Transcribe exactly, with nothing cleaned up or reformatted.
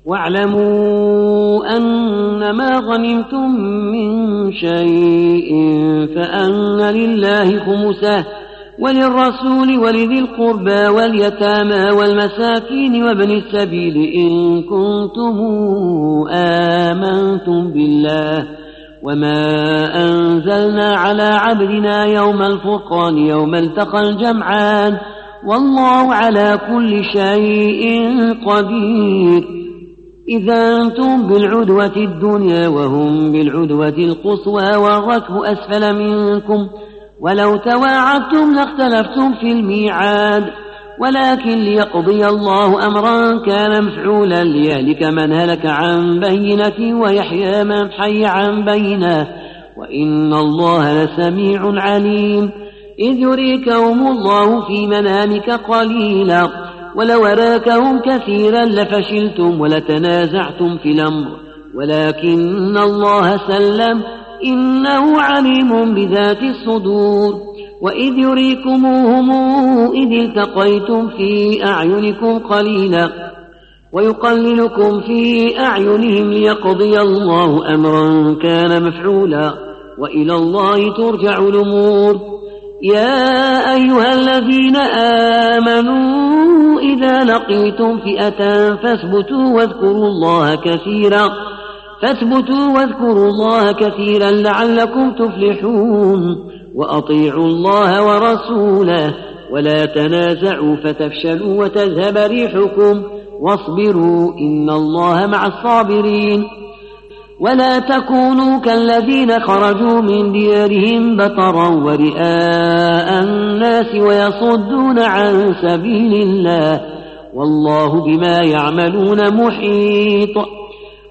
واعلموا أنما غنمتم من شيء فأن لله خمسه وللرسول ولذي القربى واليتامى والمساكين وابن السبيل إن كنتم آمنتم بالله وما أنزلنا على عبدنا يوم الفرقان يوم التقى الجمعان والله على كل شيء قدير. إذا أنتم بالعدوة الدنيا وهم بالعدوة القصوى والركب أسفل منكم ولو تواعدتم لاختلفتم في الميعاد ولكن ليقضي الله أمرا كان مفعولا ليهلك من هلك عن بينة ويحيى من حي عن بينة وإن الله لسميع عليم. إذ يريكهم الله في منامك قليلا ولو أراكهم كثيرا لفشلتم ولتنازعتم في الأمر ولكن الله سلم إنه عليم بذات الصدور. وإذ يريكموهم إذ التقيتم في أعينكم قليلا ويقللكم في أعينهم ليقضي الله أمرا كان مفعولا وإلى الله ترجع الأمور. يا أيها الذين آمنوا إذا لقيتم فئة فاثبتوا واذكروا الله كثيرا فاثبتوا واذكروا الله كثيرا لعلكم تفلحون. وأطيعوا الله ورسوله ولا تنازعوا فتفشلوا وتذهب ريحكم واصبروا إن الله مع الصابرين. ولا تكونوا كالذين خرجوا من ديارهم بطرا ورئاء الناس ويصدون عن سبيل الله والله بما يعملون محيط.